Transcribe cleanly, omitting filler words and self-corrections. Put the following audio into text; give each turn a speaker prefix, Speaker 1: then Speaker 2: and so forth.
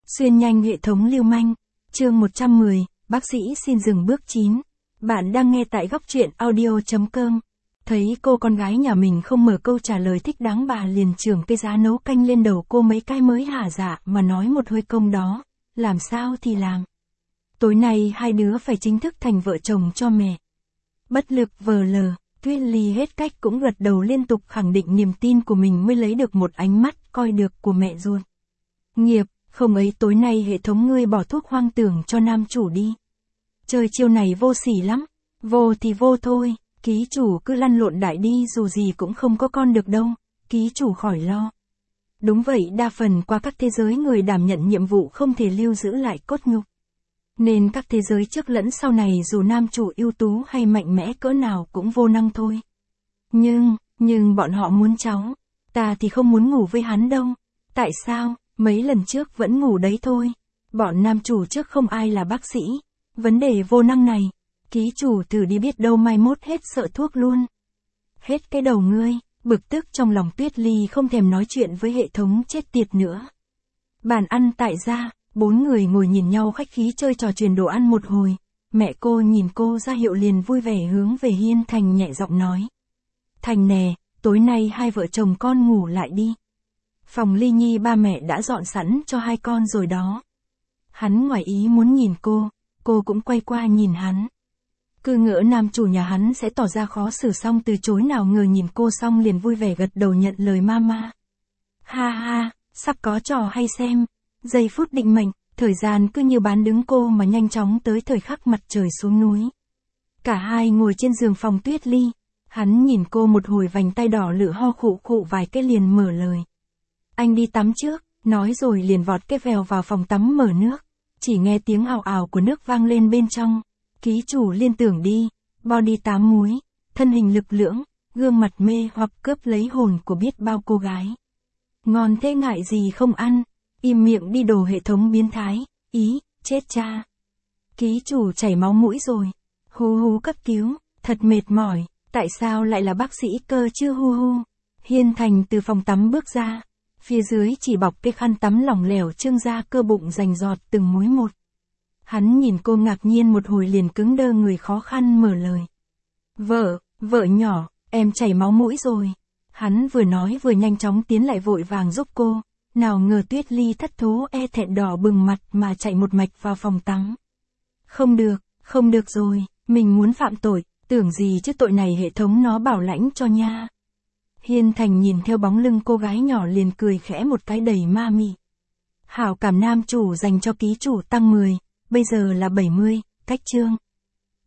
Speaker 1: Xuyên nhanh hệ thống lưu manh. Chương 110, bác sĩ xin dừng bước 9. Bạn đang nghe tại góc truyện audio.com. Thấy cô con gái nhà mình không mở câu trả lời thích đáng, bà liền chưởng cây giá nấu canh lên đầu cô mấy cái mới hả dạ mà nói một hơi công đó. Làm sao thì làm. Tối nay hai đứa phải chính thức thành vợ chồng cho mẹ. Bất lực vờ lờ, Tuyết Ly hết cách cũng gật đầu liên tục khẳng định niềm tin của mình mới lấy được một ánh mắt coi được của mẹ ruột. Nghiệp, không ấy tối nay hệ thống ngươi bỏ thuốc hoang tưởng cho nam chủ đi. Chơi chiêu này vô sỉ lắm. Vô thì vô thôi, ký chủ cứ lăn lộn đại đi dù gì cũng không có con được đâu, ký chủ khỏi lo. Đúng vậy, đa phần qua các thế giới người đảm nhận nhiệm vụ không thể lưu giữ lại cốt nhục. Nên các thế giới trước lẫn sau này dù nam chủ ưu tú hay mạnh mẽ cỡ nào cũng vô năng thôi. Nhưng bọn họ muốn cháu. Ta thì không muốn ngủ với hắn đâu. Tại sao? Mấy lần trước vẫn ngủ đấy thôi. Bọn nam chủ trước không ai là bác sĩ. Vấn đề vô năng này, ký chủ thử đi biết đâu mai mốt hết sợ thuốc luôn. Hết cái đầu ngươi, bực tức trong lòng Tuyết Ly không thèm nói chuyện với hệ thống chết tiệt nữa. Bàn ăn tại gia, bốn người ngồi nhìn nhau khách khí chơi trò truyền đồ ăn một hồi. Mẹ cô nhìn cô ra hiệu liền vui vẻ hướng về Hiên Thành nhẹ giọng nói. Thành nè, tối nay hai vợ chồng con ngủ lại đi. Phòng Ly Nhi ba mẹ đã dọn sẵn cho hai con rồi đó. Hắn ngoài ý muốn nhìn cô cũng quay qua nhìn hắn. Cứ ngỡ nam chủ nhà hắn sẽ tỏ ra khó xử xong từ chối, nào ngờ nhìn cô xong liền vui vẻ gật đầu nhận lời mama. Ha ha, sắp có trò hay xem. Giây phút định mệnh, thời gian cứ như bán đứng cô mà nhanh chóng tới thời khắc mặt trời xuống núi. Cả hai ngồi trên giường phòng Tuyết Ly. Hắn nhìn cô một hồi vành tay đỏ lửa ho khụ khụ vài cái liền mở lời. Anh đi tắm trước, nói rồi liền vọt cái vèo vào phòng tắm mở nước. Chỉ nghe tiếng ào ào của nước vang lên bên trong. Ký chủ liên tưởng đi, body 8 múi, thân hình lực lưỡng, gương mặt mê hoặc cướp lấy hồn của biết bao cô gái. Ngon thế ngại gì không ăn, im miệng đi đồ hệ thống biến thái, chết cha. Ký chủ chảy máu mũi rồi, hú cấp cứu, thật mệt mỏi, tại sao lại là bác sĩ cơ chứ hu. Hiên Thành từ phòng tắm bước ra. Phía dưới chỉ bọc cái khăn tắm lỏng lẻo trương ra cơ bụng rành giọt từng múi một. Hắn nhìn cô ngạc nhiên một hồi liền cứng đơ người khó khăn mở lời. Vợ nhỏ, em chảy máu mũi rồi. Hắn vừa nói vừa nhanh chóng tiến lại vội vàng giúp cô. Nào ngờ Tuyết Ly thất thố thẹn đỏ bừng mặt mà chạy một mạch vào phòng tắm. Không được rồi, mình muốn phạm tội, tưởng gì chứ tội này hệ thống nó bảo lãnh cho nha. Hiên Thành nhìn theo bóng lưng cô gái nhỏ liền cười khẽ một cái đầy ma mị. Hảo cảm nam chủ dành cho ký chủ tăng 10, bây giờ là 70, cách chương.